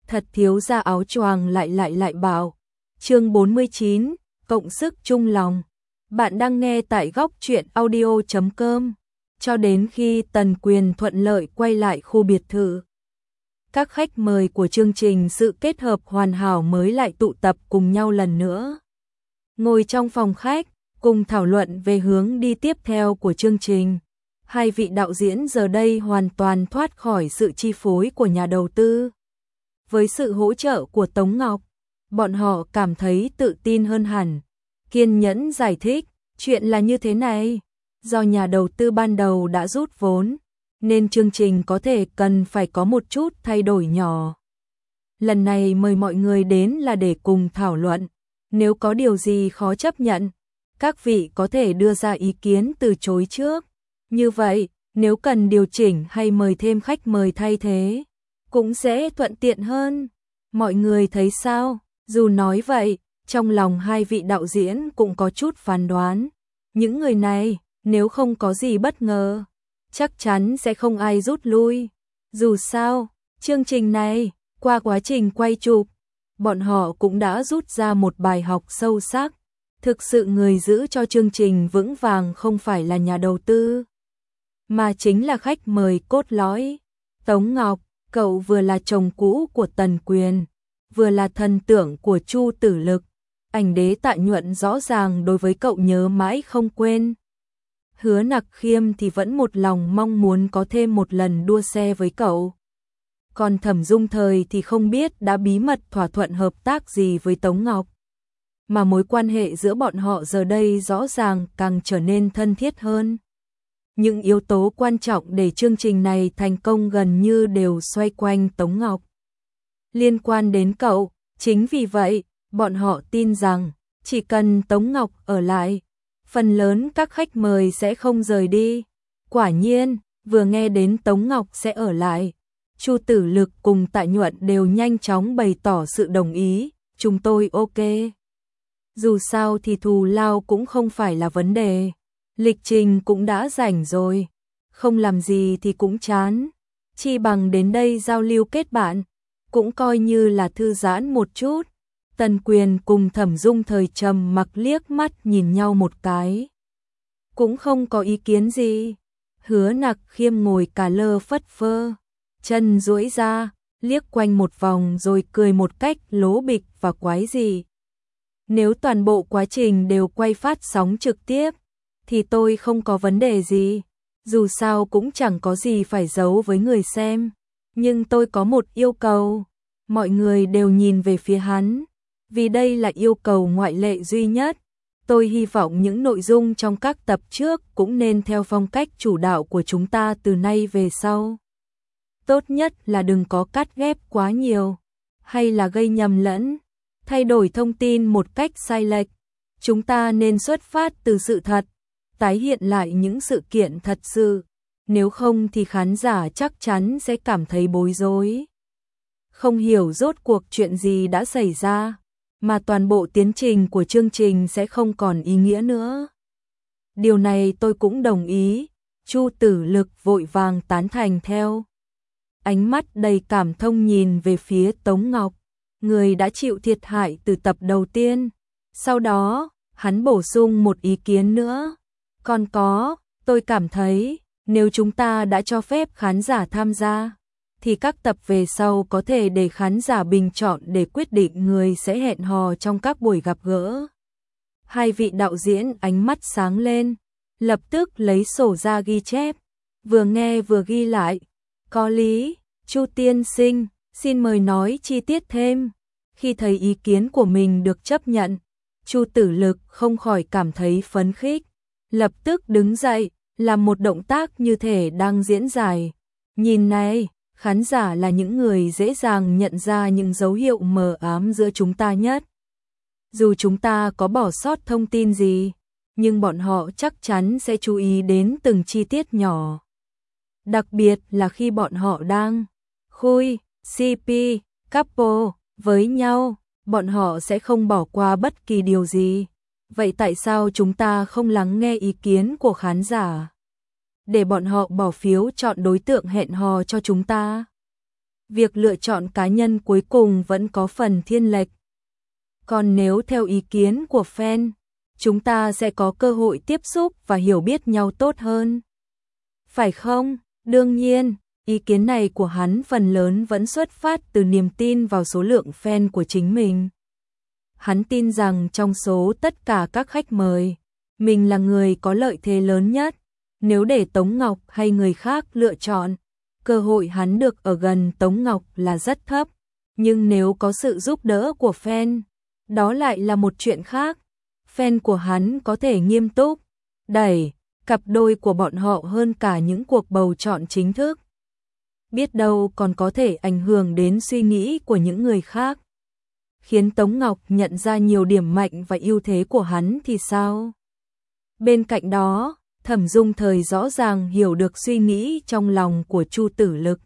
thật thiếu ra áo choàng lại bảo. Chương 49, cộng sức chung lòng. Bạn đang nghe tại góc truyện audio.com. Cho đến khi Tần Quyền thuận lợi quay lại khu biệt thự, các khách mời của chương trình sự kết hợp hoàn hảo mới lại tụ tập cùng nhau lần nữa. Ngồi trong phòng khách, cùng thảo luận về hướng đi tiếp theo của chương trình. Hai vị đạo diễn giờ đây hoàn toàn thoát khỏi sự chi phối của nhà đầu tư. Với sự hỗ trợ của Tống Ngọc, bọn họ cảm thấy tự tin hơn hẳn. Kiên nhẫn giải thích, chuyện là như thế này. Do nhà đầu tư ban đầu đã rút vốn, nên chương trình có thể cần phải có một chút thay đổi nhỏ. Lần này mời mọi người đến là để cùng thảo luận. Nếu có điều gì khó chấp nhận, các vị có thể đưa ra ý kiến từ chối trước. Như vậy, nếu cần điều chỉnh hay mời thêm khách mời thay thế, cũng sẽ thuận tiện hơn. Mọi người thấy sao? Dù nói vậy, trong lòng hai vị đạo diễn cũng có chút phán đoán. Những người này, nếu không có gì bất ngờ, chắc chắn sẽ không ai rút lui. Dù sao, chương trình này, qua quá trình quay chụp, bọn họ cũng đã rút ra một bài học sâu sắc. Thực sự người giữ cho chương trình vững vàng không phải là nhà đầu tư, mà chính là khách mời cốt lõi. Tống Ngọc, cậu vừa là chồng cũ của Tần Quyền, vừa là thần tượng của Chu Tử Lực. Ảnh đế Tạ Nhuận rõ ràng đối với cậu nhớ mãi không quên. Hứa Nặc Khiêm thì vẫn một lòng mong muốn có thêm một lần đua xe với cậu. Còn Thẩm Dung Thời thì không biết đã bí mật thỏa thuận hợp tác gì với Tống Ngọc. Mà mối quan hệ giữa bọn họ giờ đây rõ ràng càng trở nên thân thiết hơn. Những yếu tố quan trọng để chương trình này thành công gần như đều xoay quanh Tống Ngọc. Liên quan đến cậu, chính vì vậy, bọn họ tin rằng, chỉ cần Tống Ngọc ở lại, phần lớn các khách mời sẽ không rời đi. Quả nhiên, vừa nghe đến Tống Ngọc sẽ ở lại, Chu Tử Lực cùng Tạ Nhuận đều nhanh chóng bày tỏ sự đồng ý, chúng tôi ok. Dù sao thì thù lao cũng không phải là vấn đề, lịch trình cũng đã rảnh rồi, không làm gì thì cũng chán, chi bằng đến đây giao lưu kết bạn, cũng coi như là thư giãn một chút. Tần Quyền cùng Thẩm Dung Thời trầm mặc liếc mắt nhìn nhau một cái, cũng không có ý kiến gì. Hứa Nặc Khiêm ngồi cà lơ phất phơ, chân duỗi ra, liếc quanh một vòng rồi cười một cách lố bịch và quái dị. Nếu toàn bộ quá trình đều quay phát sóng trực tiếp, thì tôi không có vấn đề gì. Dù sao cũng chẳng có gì phải giấu với người xem. Nhưng tôi có một yêu cầu. Mọi người đều nhìn về phía hắn. Vì đây là yêu cầu ngoại lệ duy nhất. Tôi hy vọng những nội dung trong các tập trước cũng nên theo phong cách chủ đạo của chúng ta từ nay về sau. Tốt nhất là đừng có cắt ghép quá nhiều, hay là gây nhầm lẫn, thay đổi thông tin một cách sai lệch. Chúng ta nên xuất phát từ sự thật, tái hiện lại những sự kiện thật sự. Nếu không thì khán giả chắc chắn sẽ cảm thấy bối rối, không hiểu rốt cuộc chuyện gì đã xảy ra, mà toàn bộ tiến trình của chương trình sẽ không còn ý nghĩa nữa. Điều này tôi cũng đồng ý. Chu Tử Lực vội vàng tán thành theo. Ánh mắt đầy cảm thông nhìn về phía Tống Ngọc, người đã chịu thiệt hại từ tập đầu tiên. Sau đó, hắn bổ sung một ý kiến nữa. Còn có, tôi cảm thấy, nếu chúng ta đã cho phép khán giả tham gia, thì các tập về sau có thể để khán giả bình chọn để quyết định người sẽ hẹn hò trong các buổi gặp gỡ. Hai vị đạo diễn ánh mắt sáng lên, lập tức lấy sổ ra ghi chép, vừa nghe vừa ghi lại. Có lý, Chu tiên sinh, xin mời nói chi tiết thêm. Khi thấy ý kiến của mình được chấp nhận, Chu Tử Lực không khỏi cảm thấy phấn khích, lập tức đứng dậy, làm một động tác như thể đang diễn giải. Nhìn này, khán giả là những người dễ dàng nhận ra những dấu hiệu mờ ám giữa chúng ta nhất. Dù chúng ta có bỏ sót thông tin gì, nhưng bọn họ chắc chắn sẽ chú ý đến từng chi tiết nhỏ. Đặc biệt là khi bọn họ đang khui, CP, couple với nhau, bọn họ sẽ không bỏ qua bất kỳ điều gì. Vậy tại sao chúng ta không lắng nghe ý kiến của khán giả, để bọn họ bỏ phiếu chọn đối tượng hẹn hò cho chúng ta? việc lựa chọn cá nhân cuối cùng vẫn có phần thiên lệch. Còn nếu theo ý kiến của fan, chúng ta sẽ có cơ hội tiếp xúc và hiểu biết nhau tốt hơn. Phải không? Đương nhiên, ý kiến này của hắn phần lớn vẫn xuất phát từ niềm tin vào số lượng fan của chính mình. Hắn tin rằng trong số tất cả các khách mời, mình là người có lợi thế lớn nhất. Nếu để Tống Ngọc hay người khác lựa chọn, cơ hội hắn được ở gần Tống Ngọc là rất thấp. Nhưng nếu có sự giúp đỡ của fan, đó lại là một chuyện khác. Fan của hắn có thể nghiêm túc, đẩy cặp đôi của bọn họ hơn cả những cuộc bầu chọn chính thức. Biết đâu còn có thể ảnh hưởng đến suy nghĩ của những người khác. Khiến Tống Ngọc nhận ra nhiều điểm mạnh và ưu thế của hắn thì sao? Bên cạnh đó, Thẩm Dung Thời rõ ràng hiểu được suy nghĩ trong lòng của Chu Tử Lực.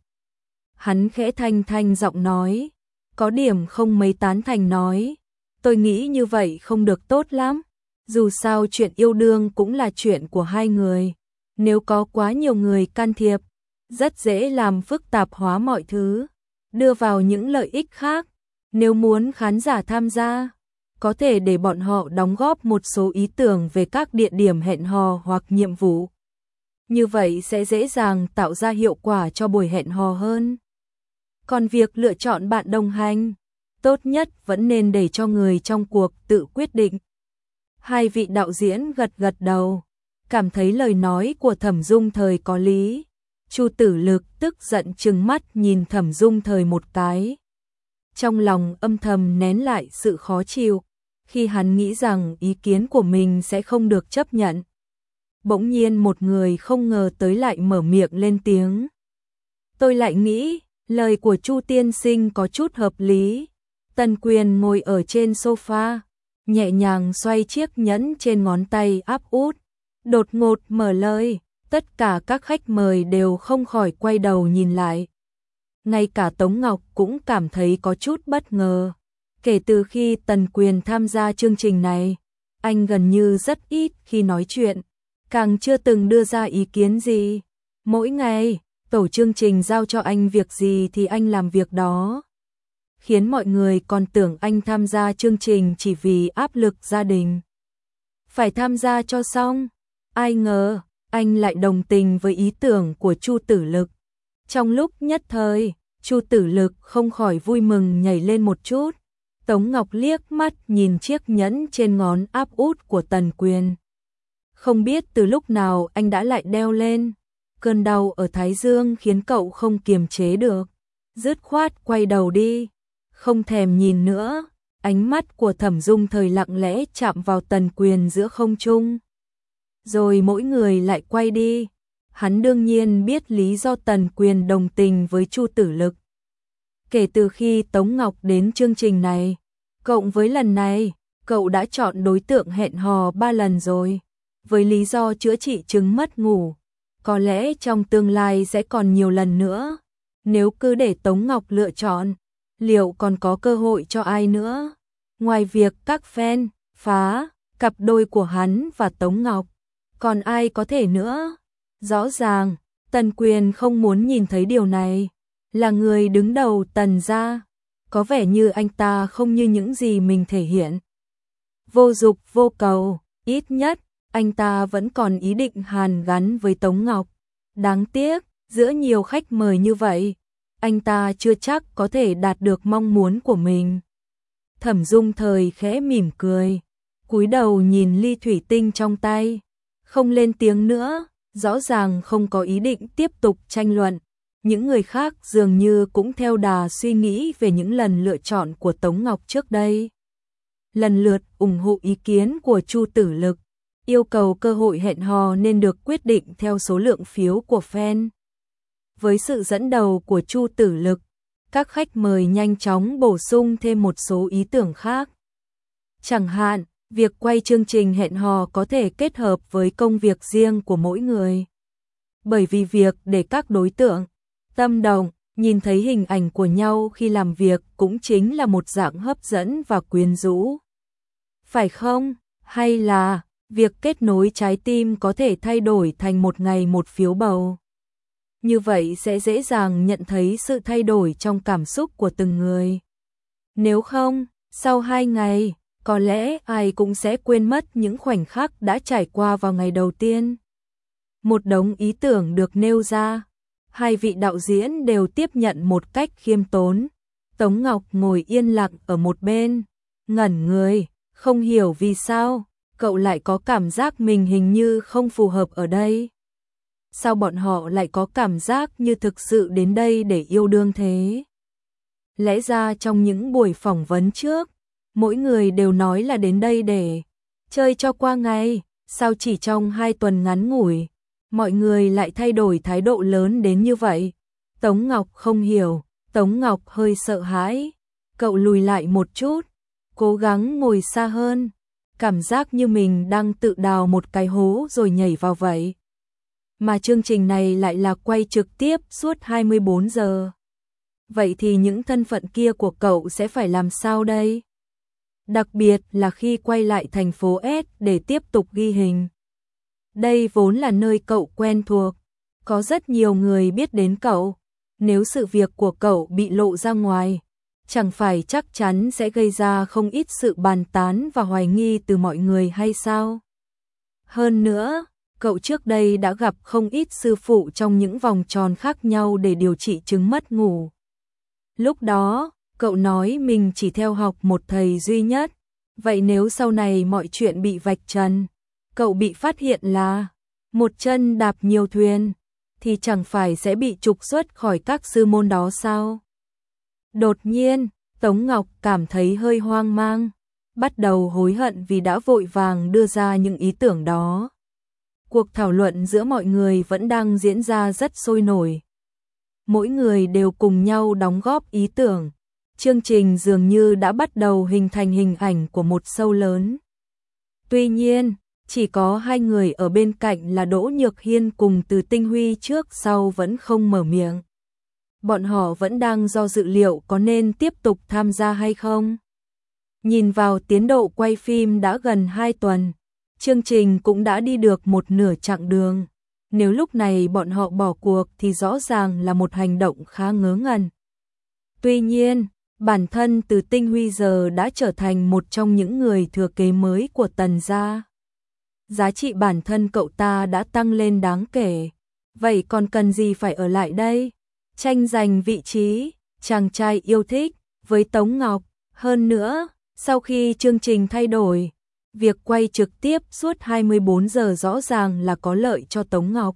Hắn khẽ thanh giọng nói, có điểm không mấy tán thành nói, tôi nghĩ như vậy không được tốt lắm. Dù sao chuyện yêu đương cũng là chuyện của hai người, nếu có quá nhiều người can thiệp, rất dễ làm phức tạp hóa mọi thứ, đưa vào những lợi ích khác. Nếu muốn khán giả tham gia, có thể để bọn họ đóng góp một số ý tưởng về các địa điểm hẹn hò hoặc nhiệm vụ. Như vậy sẽ dễ dàng tạo ra hiệu quả cho buổi hẹn hò hơn. Còn việc lựa chọn bạn đồng hành, tốt nhất vẫn nên để cho người trong cuộc tự quyết định. Hai vị đạo diễn gật đầu, cảm thấy lời nói của Thẩm Dung Thời có lý. Chu Tử Lực tức giận trừng mắt nhìn Thẩm Dung Thời một cái. Trong lòng âm thầm nén lại sự khó chịu, khi hắn nghĩ rằng ý kiến của mình sẽ không được chấp nhận. Bỗng nhiên một người không ngờ tới lại mở miệng lên tiếng. Tôi lại nghĩ, lời của Chu tiên sinh có chút hợp lý. Tần Quyền ngồi ở trên sofa, nhẹ nhàng xoay chiếc nhẫn trên ngón tay áp út. Đột ngột mở lời, tất cả các khách mời đều không khỏi quay đầu nhìn lại. Ngay cả Tống Ngọc cũng cảm thấy có chút bất ngờ. Kể từ khi Tần Quyền tham gia chương trình này, anh gần như rất ít khi nói chuyện, càng chưa từng đưa ra ý kiến gì. Mỗi ngày, tổ chương trình giao cho anh việc gì thì anh làm việc đó. Khiến mọi người còn tưởng anh tham gia chương trình chỉ vì áp lực gia đình. Phải tham gia cho xong. Ai ngờ, anh lại đồng tình với ý tưởng của Chu Tử Lực. Trong lúc nhất thời, Chu Tử Lực không khỏi vui mừng nhảy lên một chút. Tống Ngọc liếc mắt nhìn chiếc nhẫn trên ngón áp út của Tần Quyền. Không biết từ lúc nào anh đã lại đeo lên. Cơn đau ở thái dương khiến cậu không kiềm chế được. Dứt khoát quay đầu đi, không thèm nhìn nữa. Ánh mắt của Thẩm Dung Thời lặng lẽ chạm vào Tần Quyền giữa không trung. Rồi mỗi người lại quay đi. Hắn đương nhiên biết lý do Tần Quyền đồng tình với Chu Tử Lực. Kể từ khi Tống Ngọc đến chương trình này, cộng với lần này, cậu đã chọn đối tượng hẹn hò 3 lần rồi. Với lý do chữa trị chứng mất ngủ, có lẽ trong tương lai sẽ còn nhiều lần nữa. Nếu cứ để Tống Ngọc lựa chọn, liệu còn có cơ hội cho ai nữa? Ngoài việc các fan phá cặp đôi của hắn và Tống Ngọc, còn ai có thể nữa? Rõ ràng, Tần Quyền không muốn nhìn thấy điều này. Là người đứng đầu Tần gia, có vẻ như anh ta không như những gì mình thể hiện. Vô dục vô cầu, ít nhất, anh ta vẫn còn ý định hàn gắn với Tống Ngọc. Đáng tiếc, giữa nhiều khách mời như vậy, anh ta chưa chắc có thể đạt được mong muốn của mình. Thẩm Dung Thời khẽ mỉm cười, cúi đầu nhìn ly thủy tinh trong tay, không lên tiếng nữa, rõ ràng không có ý định tiếp tục tranh luận. Những người khác dường như cũng theo đà suy nghĩ về những lần lựa chọn của Tống Ngọc trước đây. Lần lượt ủng hộ ý kiến của Chu Tử Lực, yêu cầu cơ hội hẹn hò nên được quyết định theo số lượng phiếu của fan. Với sự dẫn đầu của Chu Tử Lực, các khách mời nhanh chóng bổ sung thêm một số ý tưởng khác. Chẳng hạn, việc quay chương trình hẹn hò có thể kết hợp với công việc riêng của mỗi người. Bởi vì việc để các đối tượng tâm động, nhìn thấy hình ảnh của nhau khi làm việc cũng chính là một dạng hấp dẫn và quyến rũ. Phải không? Hay là việc kết nối trái tim có thể thay đổi thành một ngày một phiếu bầu? như vậy sẽ dễ dàng nhận thấy sự thay đổi trong cảm xúc của từng người. Nếu không, sau 2 ngày, có lẽ ai cũng sẽ quên mất những khoảnh khắc đã trải qua vào ngày đầu tiên. Một đống ý tưởng được nêu ra, hai vị đạo diễn đều tiếp nhận một cách khiêm tốn. Tống Ngọc ngồi yên lặng ở một bên, ngẩn người, không hiểu vì sao, cậu lại có cảm giác mình hình như không phù hợp ở đây. Sao bọn họ lại có cảm giác như thực sự đến đây để yêu đương thế? Lẽ ra trong những buổi phỏng vấn trước, mỗi người đều nói là đến đây để chơi cho qua ngày, sao chỉ trong 2 tuần ngắn ngủi, mọi người lại thay đổi thái độ lớn đến như vậy? Tống Ngọc không hiểu, Tống Ngọc hơi sợ hãi, cậu lùi lại một chút, cố gắng ngồi xa hơn, cảm giác như mình đang tự đào một cái hố rồi nhảy vào vậy. Mà chương trình này lại là quay trực tiếp suốt 24 giờ. Vậy thì những thân phận kia của cậu sẽ phải làm sao đây? Đặc biệt là khi quay lại thành phố S để tiếp tục ghi hình. Đây vốn là nơi cậu quen thuộc, có rất nhiều người biết đến cậu. Nếu sự việc của cậu bị lộ ra ngoài, chẳng phải chắc chắn sẽ gây ra không ít sự bàn tán và hoài nghi từ mọi người hay sao? Hơn nữa, cậu trước đây đã gặp không ít sư phụ trong những vòng tròn khác nhau để điều trị chứng mất ngủ. Lúc đó, cậu nói mình chỉ theo học một thầy duy nhất. Vậy nếu sau này mọi chuyện bị vạch trần, cậu bị phát hiện là một chân đạp nhiều thuyền, thì chẳng phải sẽ bị trục xuất khỏi các sư môn đó sao? Đột nhiên, Tống Ngọc cảm thấy hơi hoang mang, bắt đầu hối hận vì đã vội vàng đưa ra những ý tưởng đó. Cuộc thảo luận giữa mọi người vẫn đang diễn ra rất sôi nổi. Mỗi người đều cùng nhau đóng góp ý tưởng. Chương trình dường như đã bắt đầu hình thành hình ảnh của một show lớn. Tuy nhiên, chỉ có 2 người ở bên cạnh là Đỗ Nhược Hiên cùng Từ Tinh Huy trước sau vẫn không mở miệng. Bọn họ vẫn đang do dự liệu có nên tiếp tục tham gia hay không. Nhìn vào tiến độ quay phim đã gần 2 tuần, chương trình cũng đã đi được một nửa chặng đường. Nếu lúc này bọn họ bỏ cuộc thì rõ ràng là một hành động khá ngớ ngẩn. Tuy nhiên, bản thân Từ Tinh Huy giờ đã trở thành một trong những người thừa kế mới của Tần gia. Giá trị bản thân cậu ta đã tăng lên đáng kể. Vậy còn cần gì phải ở lại đây? Tranh giành vị trí, chàng trai yêu thích với Tống Ngọc. Hơn nữa, sau khi chương trình thay đổi, việc quay trực tiếp suốt 24 giờ rõ ràng là có lợi cho Tống Ngọc.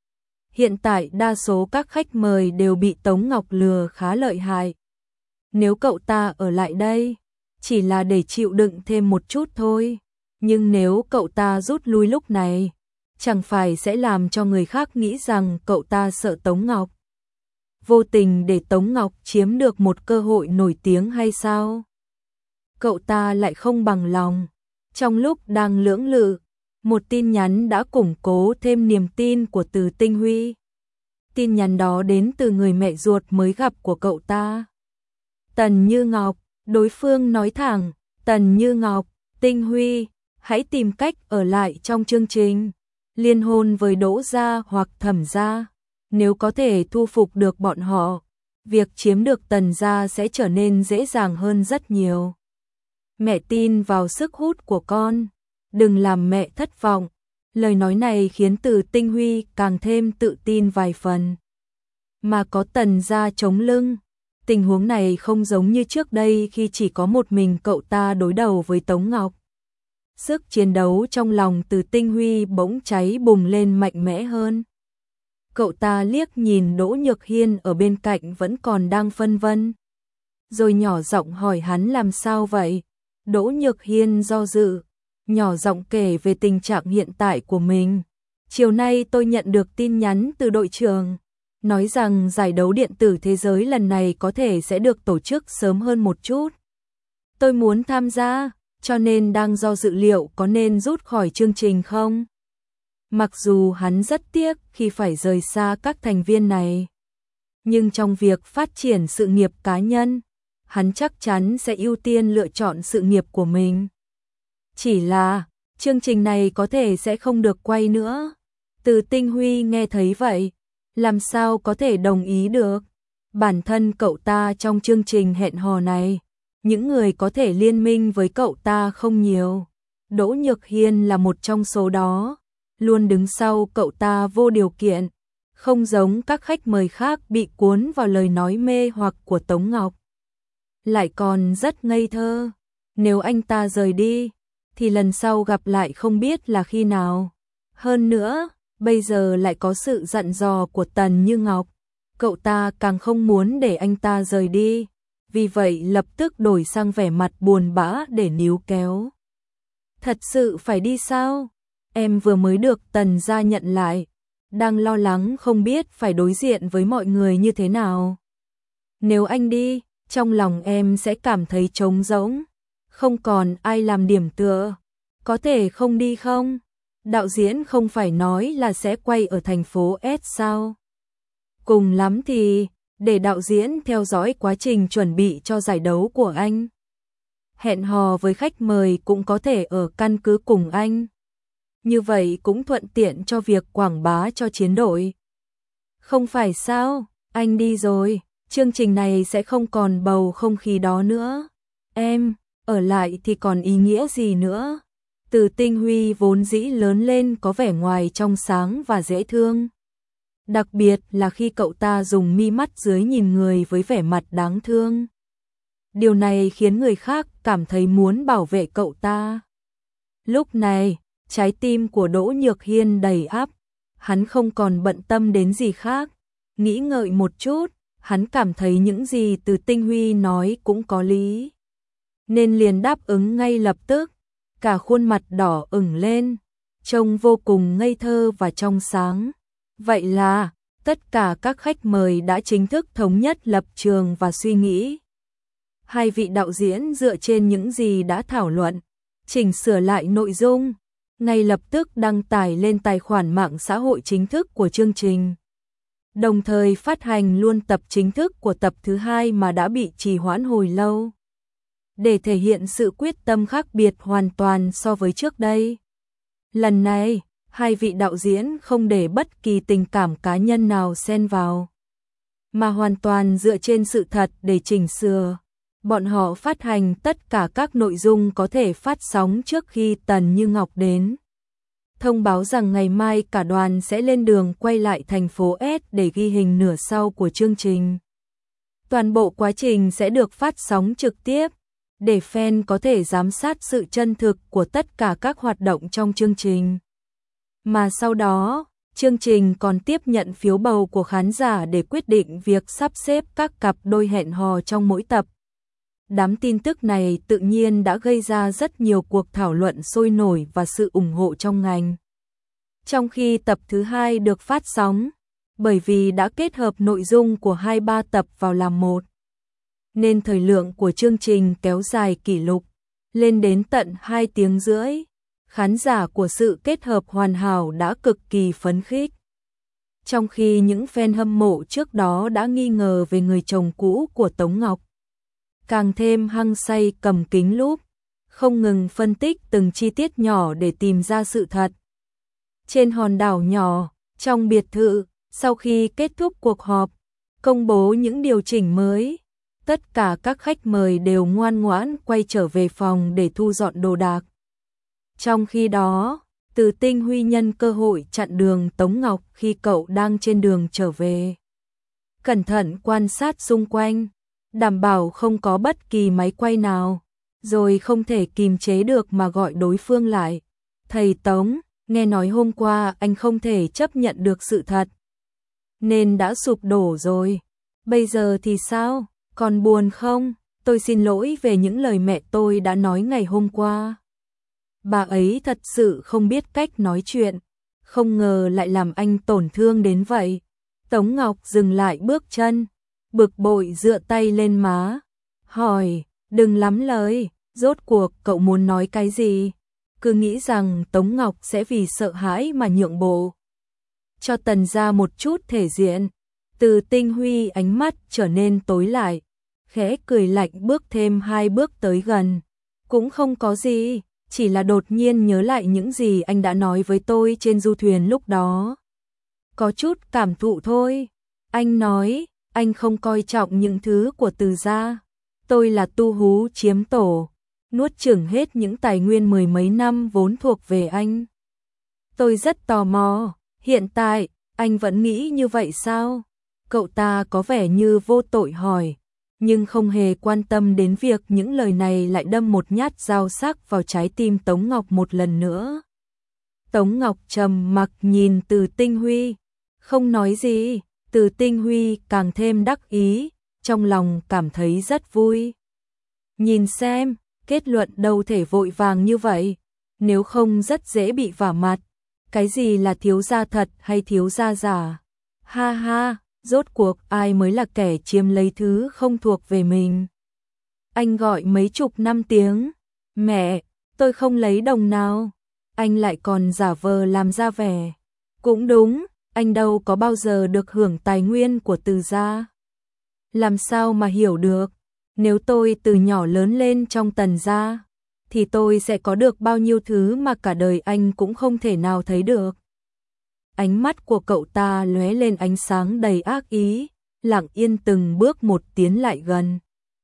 Hiện tại đa số các khách mời đều bị Tống Ngọc lừa khá lợi hại. Nếu cậu ta ở lại đây, chỉ là để chịu đựng thêm một chút thôi. Nhưng nếu cậu ta rút lui lúc này, chẳng phải sẽ làm cho người khác nghĩ rằng cậu ta sợ Tống Ngọc. Vô tình để Tống Ngọc chiếm được một cơ hội nổi tiếng hay sao? Cậu ta lại không bằng lòng. Trong lúc đang lưỡng lự, một tin nhắn đã củng cố thêm niềm tin của Từ Tinh Huy. Tin nhắn đó đến từ người mẹ ruột mới gặp của cậu ta. Tần Như Ngọc, đối phương nói thẳng, Tần Như Ngọc, Tinh Huy, hãy tìm cách ở lại trong chương trình, liên hôn với Đỗ gia hoặc Thẩm gia. Nếu có thể thu phục được bọn họ, việc chiếm được Tần gia sẽ trở nên dễ dàng hơn rất nhiều. Mẹ tin vào sức hút của con, đừng làm mẹ thất vọng. Lời nói này khiến Từ Tinh Huy càng thêm tự tin vài phần. Mà có Tần gia chống lưng, tình huống này không giống như trước đây khi chỉ có một mình cậu ta đối đầu với Tống Ngọc. Sức chiến đấu trong lòng Từ Tinh Huy bỗng cháy bùng lên mạnh mẽ hơn. Cậu ta liếc nhìn Đỗ Nhược Hiên ở bên cạnh vẫn còn đang phân vân, rồi nhỏ giọng hỏi hắn làm sao vậy. Đỗ Nhược Hiên do dự, nhỏ giọng kể về tình trạng hiện tại của mình. Chiều nay tôi nhận được tin nhắn từ đội trưởng, nói rằng giải đấu điện tử thế giới lần này có thể sẽ được tổ chức sớm hơn một chút. Tôi muốn tham gia, cho nên đang do dự liệu có nên rút khỏi chương trình không. Mặc dù hắn rất tiếc khi phải rời xa các thành viên này, nhưng trong việc phát triển sự nghiệp cá nhân, hắn chắc chắn sẽ ưu tiên lựa chọn sự nghiệp của mình. Chỉ là, chương trình này có thể sẽ không được quay nữa. Từ Tinh Huy nghe thấy vậy, làm sao có thể đồng ý được. Bản thân cậu ta trong chương trình hẹn hò này, những người có thể liên minh với cậu ta không nhiều. Đỗ Nhược Hiên là một trong số đó, luôn đứng sau cậu ta vô điều kiện, không giống các khách mời khác bị cuốn vào lời nói mê hoặc của Tống Ngọc. Lại còn rất ngây thơ, nếu anh ta rời đi, thì lần sau gặp lại không biết là khi nào. Hơn nữa, bây giờ lại có sự dặn dò của Tần Như Ngọc, cậu ta càng không muốn để anh ta rời đi, vì vậy lập tức đổi sang vẻ mặt buồn bã để níu kéo. Thật sự phải đi sao? Em vừa mới được Tần gia nhận lại, đang lo lắng không biết phải đối diện với mọi người như thế nào. Nếu anh đi, trong lòng em sẽ cảm thấy trống rỗng, không còn ai làm điểm tựa. Có thể không đi không? Đạo diễn không phải nói là sẽ quay ở thành phố S sao? Cùng lắm thì, để đạo diễn theo dõi quá trình chuẩn bị cho giải đấu của anh. Hẹn hò với khách mời cũng có thể ở căn cứ cùng anh. Như vậy cũng thuận tiện cho việc quảng bá cho chiến đội. Không phải sao, anh đi rồi, chương trình này sẽ không còn bầu không khí đó nữa. Em, ở lại thì còn ý nghĩa gì nữa? Từ Tinh Huy vốn dĩ lớn lên có vẻ ngoài trong sáng và dễ thương. Đặc biệt là khi cậu ta dùng mi mắt dưới nhìn người với vẻ mặt đáng thương. Điều này khiến người khác cảm thấy muốn bảo vệ cậu ta. Lúc này, trái tim của Đỗ Nhược Hiên đầy ắp, hắn không còn bận tâm đến gì khác. Nghĩ ngợi một chút, hắn cảm thấy những gì Từ Tinh Huy nói cũng có lý, nên liền đáp ứng ngay lập tức, cả khuôn mặt đỏ ửng lên, trông vô cùng ngây thơ và trong sáng. Vậy là, tất cả các khách mời đã chính thức thống nhất lập trường và suy nghĩ. Hai vị đạo diễn dựa trên những gì đã thảo luận, chỉnh sửa lại nội dung, ngay lập tức đăng tải lên tài khoản mạng xã hội chính thức của chương trình. Đồng thời phát hành luôn tập chính thức của tập thứ 2 mà đã bị trì hoãn hồi lâu. Để thể hiện sự quyết tâm khác biệt hoàn toàn so với trước đây. Lần này, hai vị đạo diễn không để bất kỳ tình cảm cá nhân nào xen vào, mà hoàn toàn dựa trên sự thật để chỉnh sửa. Bọn họ phát hành tất cả các nội dung có thể phát sóng trước khi Tần Như Ngọc đến. Thông báo rằng ngày mai cả đoàn sẽ lên đường quay lại thành phố S để ghi hình nửa sau của chương trình. Toàn bộ quá trình sẽ được phát sóng trực tiếp, để fan có thể giám sát sự chân thực của tất cả các hoạt động trong chương trình. Mà sau đó, chương trình còn tiếp nhận phiếu bầu của khán giả để quyết định việc sắp xếp các cặp đôi hẹn hò trong mỗi tập. Đám tin tức này tự nhiên đã gây ra rất nhiều cuộc thảo luận sôi nổi và sự ủng hộ trong ngành. Trong khi tập thứ 2 được phát sóng, bởi vì đã kết hợp nội dung của 2-3 tập vào làm một, nên thời lượng của chương trình kéo dài kỷ lục, lên đến tận 2 tiếng rưỡi. Khán giả của sự kết hợp hoàn hảo đã cực kỳ phấn khích. Trong khi những fan hâm mộ trước đó đã nghi ngờ về người chồng cũ của Tống Ngọc, càng thêm hăng say cầm kính lúp, không ngừng phân tích từng chi tiết nhỏ để tìm ra sự thật. Trên hòn đảo nhỏ, trong biệt thự, sau khi kết thúc cuộc họp, công bố những điều chỉnh mới, tất cả các khách mời đều ngoan ngoãn quay trở về phòng để thu dọn đồ đạc. Trong khi đó, Từ Tinh Huy nhân cơ hội chặn đường Tống Ngọc khi cậu đang trên đường trở về. Cẩn thận quan sát xung quanh, đảm bảo không có bất kỳ máy quay nào, rồi không thể kìm chế được mà gọi đối phương lại. Thầy Tống, nghe nói hôm qua anh không thể chấp nhận được sự thật, nên đã sụp đổ rồi. Bây giờ thì sao? Còn buồn không? Tôi xin lỗi về những lời mẹ tôi đã nói ngày hôm qua. Bà ấy thật sự không biết cách nói chuyện, không ngờ lại làm anh tổn thương đến vậy. Tống Ngọc dừng lại bước chân, bực bội dựa tay lên má, hỏi, đừng lắm lời, rốt cuộc cậu muốn nói cái gì? Cứ nghĩ rằng Tống Ngọc sẽ vì sợ hãi mà nhượng bộ, cho Tần gia một chút thể diện. Từ Tinh Huy ánh mắt trở nên tối lại, khẽ cười lạnh bước thêm 2 bước tới gần. Cũng không có gì, chỉ là đột nhiên nhớ lại những gì anh đã nói với tôi trên du thuyền lúc đó. có chút cảm thụ thôi. Anh nói, anh không coi trọng những thứ của Từ gia. Tôi là tu hú chiếm tổ, nuốt chửng hết những tài nguyên mười mấy năm vốn thuộc về anh. Tôi rất tò mò, hiện tại, anh vẫn nghĩ như vậy sao? Cậu ta có vẻ như vô tội hỏi, nhưng không hề quan tâm đến việc những lời này lại đâm một nhát dao sắc vào trái tim Tống Ngọc một lần nữa. Tống Ngọc trầm mặc nhìn Từ Tinh Huy, không nói gì. Từ Tinh Huy càng thêm đắc ý, trong lòng cảm thấy rất vui. Nhìn xem, kết luận đâu thể vội vàng như vậy, nếu không rất dễ bị vả mặt. Cái gì là thiếu gia thật hay thiếu gia giả? Ha ha, rốt cuộc ai mới là kẻ chiếm lấy thứ không thuộc về mình? Anh gọi mấy chục năm tiếng, mẹ, tôi không lấy đồng nào. Anh lại còn giả vờ làm ra vẻ. Cũng đúng, anh đâu có bao giờ được hưởng tài nguyên của Từ gia. Làm sao mà hiểu được, nếu tôi từ nhỏ lớn lên trong Tần gia, thì tôi sẽ có được bao nhiêu thứ mà cả đời anh cũng không thể nào thấy được. Ánh mắt của cậu ta lóe lên ánh sáng đầy ác ý, lặng yên từng bước một tiến lại gần.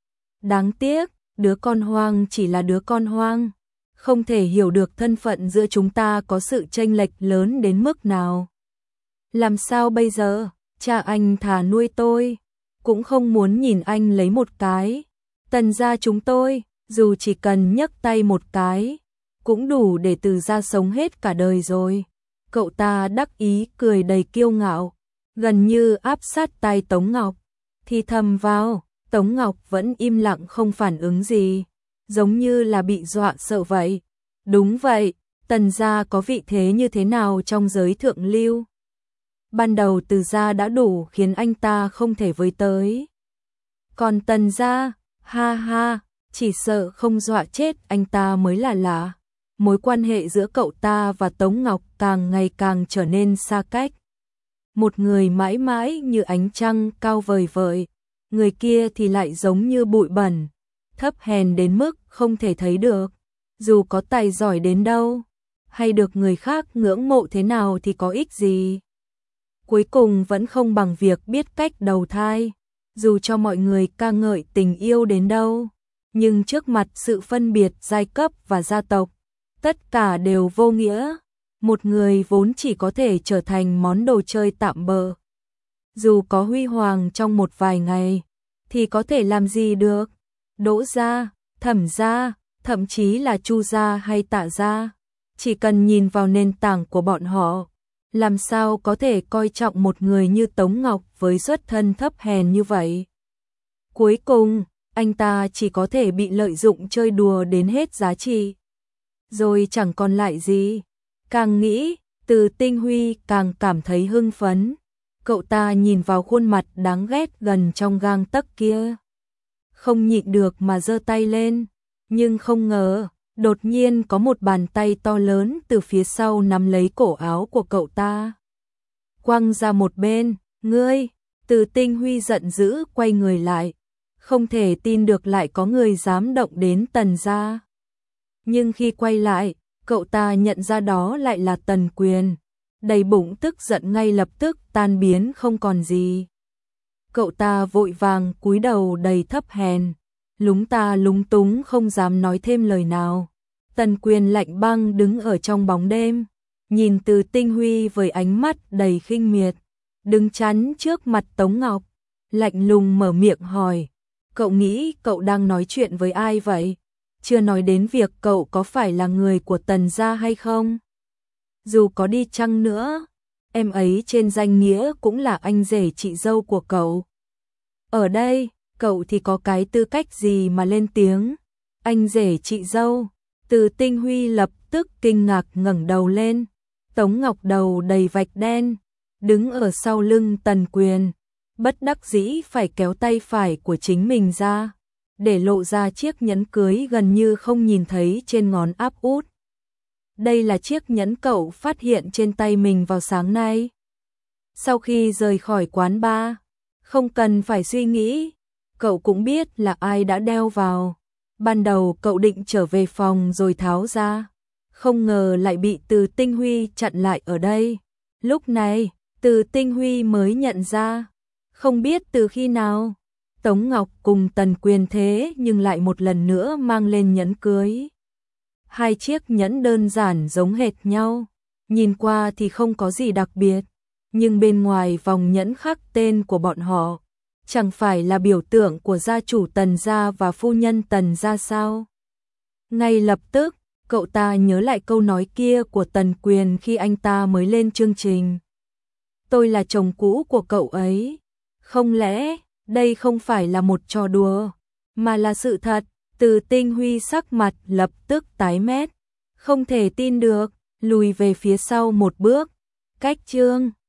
Đáng tiếc, đứa con hoang chỉ là đứa con hoang, không thể hiểu được thân phận giữa chúng ta có sự chênh lệch lớn đến mức nào. Làm sao bây giờ, cha anh thà nuôi tôi, cũng không muốn nhìn anh lấy một cái. Tần gia chúng tôi, dù chỉ cần nhấc tay một cái, cũng đủ để Từ gia sống hết cả đời rồi. Cậu ta đắc ý cười đầy kiêu ngạo, gần như áp sát tai Tống Ngọc, thì thầm vào. Tống Ngọc vẫn im lặng không phản ứng gì, giống như là bị dọa sợ vậy. Đúng vậy, Tần gia có vị thế như thế nào trong giới thượng lưu? Ban đầu Từ gia đã đủ khiến anh ta không thể với tới. Còn Tần gia, ha ha, chỉ sợ không dọa chết anh ta mới là lạ. Mối quan hệ giữa cậu ta và Tống Ngọc càng ngày càng trở nên xa cách. Một người mãi mãi như ánh trăng cao vời vợi, người kia thì lại giống như bụi bẩn, thấp hèn đến mức không thể thấy được. Dù có tài giỏi đến đâu, hay được người khác ngưỡng mộ thế nào thì có ích gì. Cuối cùng vẫn không bằng việc biết cách đầu thai. Dù cho mọi người ca ngợi tình yêu đến đâu, nhưng trước mặt sự phân biệt giai cấp và gia tộc, tất cả đều vô nghĩa. Một người vốn chỉ có thể trở thành món đồ chơi tạm bợ. Dù có huy hoàng trong một vài ngày, thì có thể làm gì được? Đỗ gia, Thẩm gia, thậm chí là Chu gia hay Tạ gia, chỉ cần nhìn vào nền tảng của bọn họ, làm sao có thể coi trọng một người như Tống Ngọc với xuất thân thấp hèn như vậy. Cuối cùng, anh ta chỉ có thể bị lợi dụng chơi đùa đến hết giá trị, rồi chẳng còn lại gì. Càng nghĩ, Từ Tinh Huy càng cảm thấy hưng phấn. Cậu ta nhìn vào khuôn mặt đáng ghét gần trong gang tấc kia, không nhịn được mà giơ tay lên, nhưng không ngờ, đột nhiên có một bàn tay to lớn từ phía sau nắm lấy cổ áo của cậu ta, quăng ra một bên. Ngươi! Từ Tinh Huy giận dữ quay người lại, không thể tin được lại có người dám động đến Tần gia. Nhưng khi quay lại, cậu ta nhận ra đó lại là Tần Quyền, đầy bụng tức giận ngay lập tức tan biến không còn gì. Cậu ta vội vàng cúi đầu đầy thấp hèn, lúng ta lúng túng không dám nói thêm lời nào. Tần Quyền lạnh băng đứng ở trong bóng đêm, nhìn Từ Tinh Huy với ánh mắt đầy khinh miệt, đứng chắn trước mặt Tống Ngọc, lạnh lùng mở miệng hỏi, cậu nghĩ cậu đang nói chuyện với ai vậy? Chưa nói đến việc cậu có phải là người của Tần gia hay không? Dù có đi chăng nữa, em ấy trên danh nghĩa cũng là anh rể chị dâu của cậu. Ở đây, cậu thì có cái tư cách gì mà lên tiếng? Anh rể chị dâu? Từ Tinh Huy lập tức kinh ngạc ngẩng đầu lên. Tống Ngọc đầu đầy vạch đen, đứng ở sau lưng Tần Quyền, bất đắc dĩ phải kéo tay phải của chính mình ra, để lộ ra chiếc nhẫn cưới gần như không nhìn thấy trên ngón áp út. Đây là chiếc nhẫn cậu phát hiện trên tay mình vào sáng nay. Sau khi rời khỏi quán bar, không cần phải suy nghĩ, cậu cũng biết là ai đã đeo vào. Ban đầu cậu định trở về phòng rồi tháo ra, không ngờ lại bị Từ Tinh Huy chặn lại ở đây. Lúc này, Từ Tinh Huy mới nhận ra, không biết từ khi nào, Tống Ngọc cùng Tần Quyền thế nhưng lại một lần nữa mang lên nhẫn cưới. Hai chiếc nhẫn đơn giản giống hệt nhau, nhìn qua thì không có gì đặc biệt, nhưng bên ngoài vòng nhẫn khắc tên của bọn họ, chẳng phải là biểu tượng của gia chủ Tần gia và phu nhân Tần gia sao? Ngay lập tức, cậu ta nhớ lại câu nói kia của Tần Quyền khi anh ta mới lên chương trình. Tôi là chồng cũ của cậu ấy. Không lẽ, đây không phải là một trò đùa, mà là sự thật? Từ Tinh Huy sắc mặt lập tức tái mét, không thể tin được, lùi về phía sau một bước. Cách chương